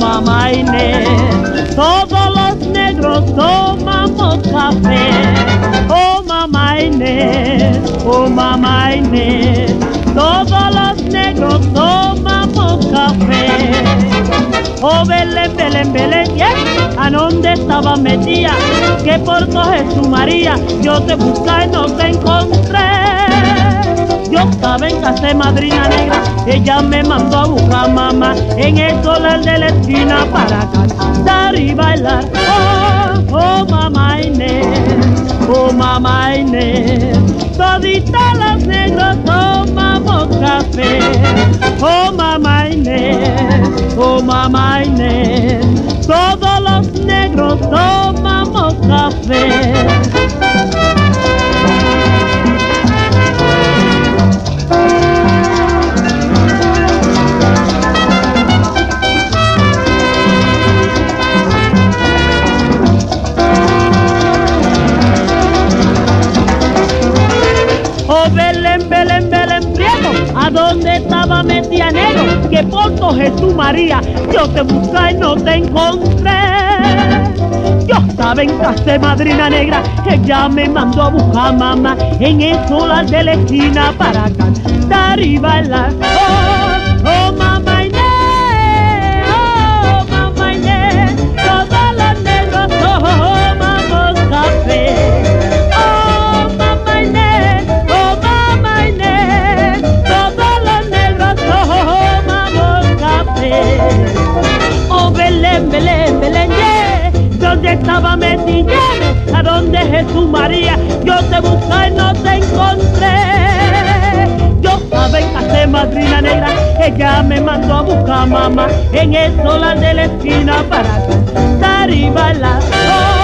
mamá Inés, todos los negros tomamos café. Oh mamá Inés, oh mamá Inés, todos los negros tomamos café. Oh Belén, Belén, Belén, yeah. ¿A dónde estaba metida? Que por todo Jesús María yo te busqué y no te encontré. Yo estaba en casa de madrina negra, ella me mandó a buscar mamá en el solar de la esquina para cantar y bailar. Oh, oh mamá Inés, oh mamá Inés, toditas los negros tomamos café. Oh mamá Inés, oh mamá Inés, todos los negros tomamos café. Oh Belén, Belén, Belén, Prieto, ¿a dónde estaba metida negro? Que por todo Jesús María yo te busqué y no te encontré. Yo estaba en casa de madrina negra, ella me mandó a buscar mamá en el solar de la esquina para cantar y bailar. Oh, oh mamá Inés, oh mamá Inés, todos los negros tomamos café. Oh mamá Inés, oh mamá Inés, todos los negros tomamos café. Oh Belén, Belén, Belén, yeah. ¿Dónde estaba metida? ¿A dónde Jesús María? Yo te busqué y no te encontré. Yo estaba en casa de madrina negra, ella me mandó a buscar mamá en el solar de la esquina para cantar y bailar. Oh,